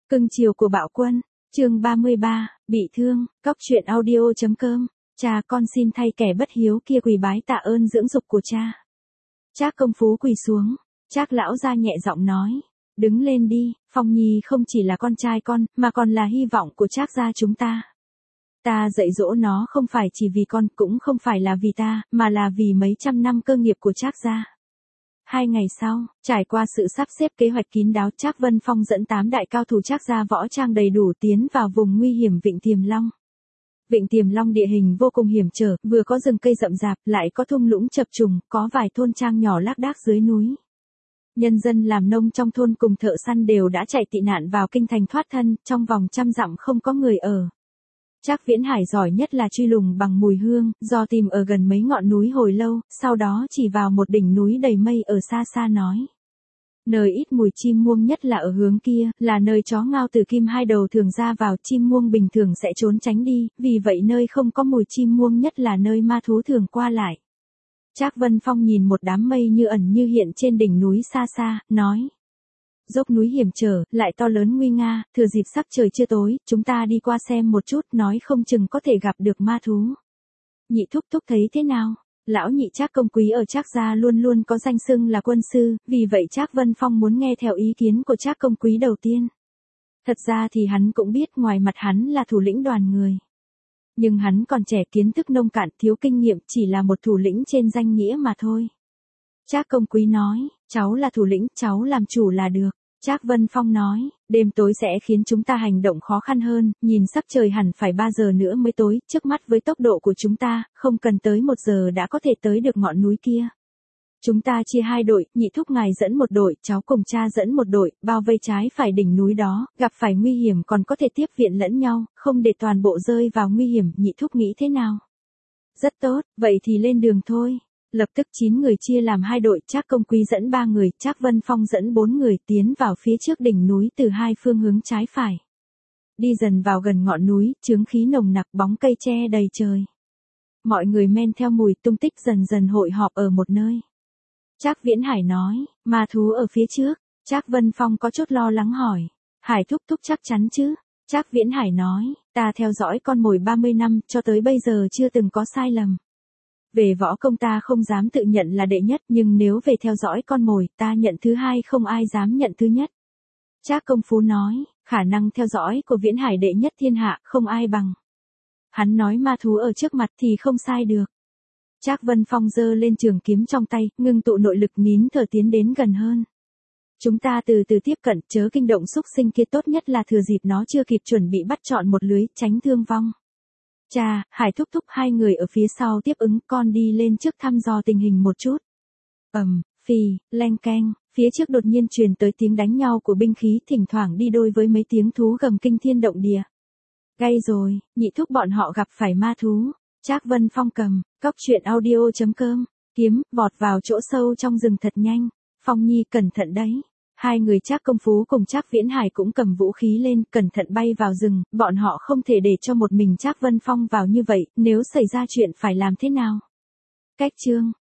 Cưng chiều của Bạo Quân, chương 33, bị thương, cóc truyện audio.com, cha con xin thay kẻ bất hiếu kia quỳ bái tạ ơn dưỡng dục của cha. Trác Công Phú quỳ xuống, Trác lão gia nhẹ giọng nói, đứng lên đi, Phong Nhi không chỉ là con trai con, mà còn là hy vọng của Trác gia chúng ta. Ta dạy dỗ nó không phải chỉ vì con, cũng không phải là vì ta, mà là vì mấy trăm năm cơ nghiệp của Trác gia. 2 ngày sau, trải qua sự sắp xếp kế hoạch kín đáo, Trác Vân Phong dẫn 8 đại cao thủ Trác gia võ trang đầy đủ tiến vào vùng nguy hiểm Vịnh Tiềm Long. Vịnh Tiềm Long địa hình vô cùng hiểm trở, vừa có rừng cây rậm rạp, lại có thung lũng chập trùng, có vài thôn trang nhỏ lác đác dưới núi. Nhân dân làm nông trong thôn cùng thợ săn đều đã chạy tị nạn vào kinh thành thoát thân, trong vòng 100 dặm không có người ở. Trác Viễn Hải giỏi nhất là truy lùng bằng mùi hương, do tìm ở gần mấy ngọn núi hồi lâu, sau đó chỉ vào một đỉnh núi đầy mây ở xa xa nói. Nơi ít mùi chim muông nhất là ở hướng kia, là nơi chó ngao tử kim hai đầu thường ra vào, chim muông bình thường sẽ trốn tránh đi, vì vậy nơi không có mùi chim muông nhất là nơi ma thú thường qua lại. Trác Vân Phong nhìn một đám mây như ẩn như hiện trên đỉnh núi xa xa, nói. Dốc núi hiểm trở, lại to lớn nguy nga, thừa dịp sắc trời chưa tối, chúng ta đi qua xem một chút, nói không chừng có thể gặp được ma thú. Nhị thúc thúc thấy thế nào? Lão nhị Trác Công Quý ở Trác gia luôn luôn có danh xưng là quân sư, vì vậy Trác Vân Phong muốn nghe theo ý kiến của Trác Công Quý đầu tiên. Thật ra thì hắn cũng biết ngoài mặt hắn là thủ lĩnh đoàn người. Nhưng hắn còn trẻ, kiến thức nông cạn, thiếu kinh nghiệm, chỉ là một thủ lĩnh trên danh nghĩa mà thôi. Trác Công Quý nói, cháu là thủ lĩnh, cháu làm chủ là được. Trác Vân Phong nói, đêm tối sẽ khiến chúng ta hành động khó khăn hơn, nhìn sắc trời hẳn phải 3 giờ nữa mới tối, trước mắt với tốc độ của chúng ta, không cần tới 1 giờ đã có thể tới được ngọn núi kia. Chúng ta chia 2 đội, nhị thúc ngài dẫn một đội, cháu cùng cha dẫn một đội, bao vây trái phải đỉnh núi đó, gặp phải nguy hiểm còn có thể tiếp viện lẫn nhau, không để toàn bộ rơi vào nguy hiểm, nhị thúc nghĩ thế nào? Rất tốt, vậy thì lên đường thôi. Lập tức 9 người chia làm 2 đội, Trác Công Quý dẫn 3 người, Trác Vân Phong dẫn 4 người tiến vào phía trước đỉnh núi từ 2 phương hướng trái phải. Đi dần vào gần ngọn núi, chướng khí nồng nặc, bóng cây che đầy trời. Mọi người men theo mùi tung tích dần dần hội họp ở một nơi. Trác Viễn Hải nói, ma thú ở phía trước. Trác Vân Phong có chút lo lắng hỏi, Hải thúc thúc chắc chắn chứ? Trác Viễn Hải nói, ta theo dõi con mồi 30 năm, cho tới bây giờ chưa từng có sai lầm. Về võ công ta không dám tự nhận là đệ nhất, nhưng nếu về theo dõi con mồi, ta nhận thứ hai, không ai dám nhận thứ nhất. Trác Công Phú nói, khả năng theo dõi của Viễn Hải đệ nhất thiên hạ, không ai bằng. Hắn nói ma thú ở trước mặt thì không sai được. Trác Vân Phong giơ lên trường kiếm trong tay, ngưng tụ nội lực, nín thở tiến đến gần hơn. Chúng ta từ từ tiếp cận, chớ kinh động xúc sinh kia, tốt nhất là thừa dịp nó chưa kịp chuẩn bị bắt trọn một lưới, tránh thương vong. Cha, Hải thúc thúc, 2 người ở phía sau tiếp ứng, con đi lên trước thăm dò tình hình một chút. Phì, leng keng, phía trước đột nhiên truyền tới tiếng đánh nhau của binh khí, thỉnh thoảng đi đôi với mấy tiếng thú gầm kinh thiên động địa. Gay rồi, nhị thúc bọn họ gặp phải ma thú. Trác Vân Phong cầm, cóc truyện audio.com, kiếm, vọt vào chỗ sâu trong rừng thật nhanh. Phong Nhi cẩn thận đấy. 2 người Trác Công Phú cùng Trác Viễn Hải cũng cầm vũ khí lên, cẩn thận bay vào rừng, bọn họ không thể để cho một mình Trác Vân Phong vào như vậy, nếu xảy ra chuyện phải làm thế nào? Cách chương